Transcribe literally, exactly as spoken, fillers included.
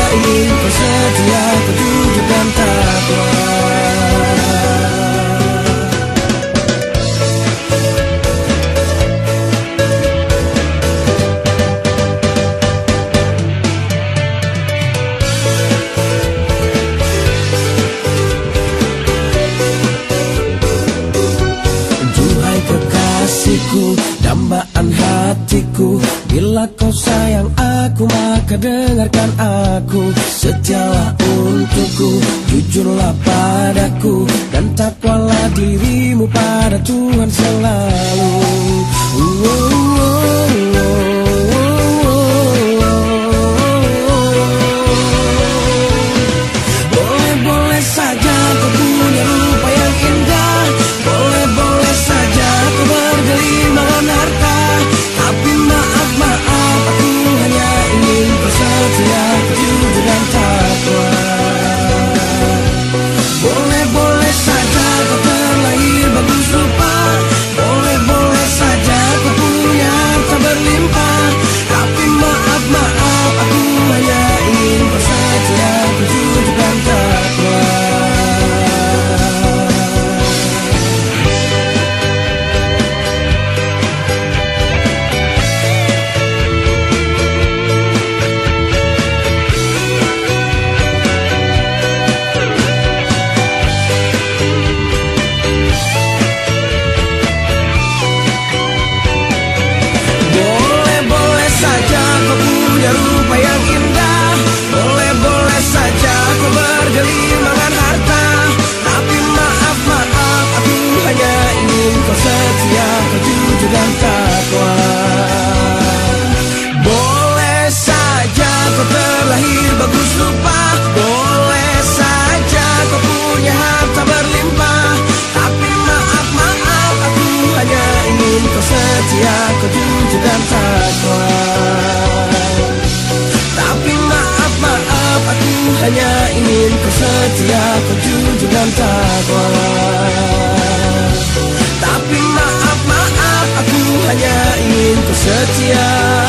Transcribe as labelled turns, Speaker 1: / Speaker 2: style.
Speaker 1: ingin kau setia, kau jujur dan takwa. Dambaan hatiku, bila kau sayang aku maka dengarkan aku. Setialah untukku, jujurlah padaku, dan takwalah dirimu pada Tuhan selalu. uh, uh, uh, uh, uh. Boleh-boleh saja kau punya rupa yang indah, boleh-boleh saja kau bergelimang harta, tapi maaf, maaf, aku hanya ingin kau setia, kau jujur dan takwa. Boleh-boleh saja kau terlahir bagus rupa, boleh-boleh saja kau punya harta berlimpah, tapi maaf, maaf, aku hanya ingin kau setia, kau jujur dan takwa. Punya rupa yang indah, boleh-boleh saja kau bergelimangan harta, tapi maaf, maaf, aku hanya ingin kau setia, kau jujur dan takwa. Boleh saja kau terlahir bagus rupa, boleh saja kau punya harta berlimpah, tapi maaf, maaf, aku hanya ingin kau setia, kau jujur dan takwa. Aku hanya ingin kau setia, kau jujur dan takwa. Tapi maaf, maaf, aku hanya ingin kau setia.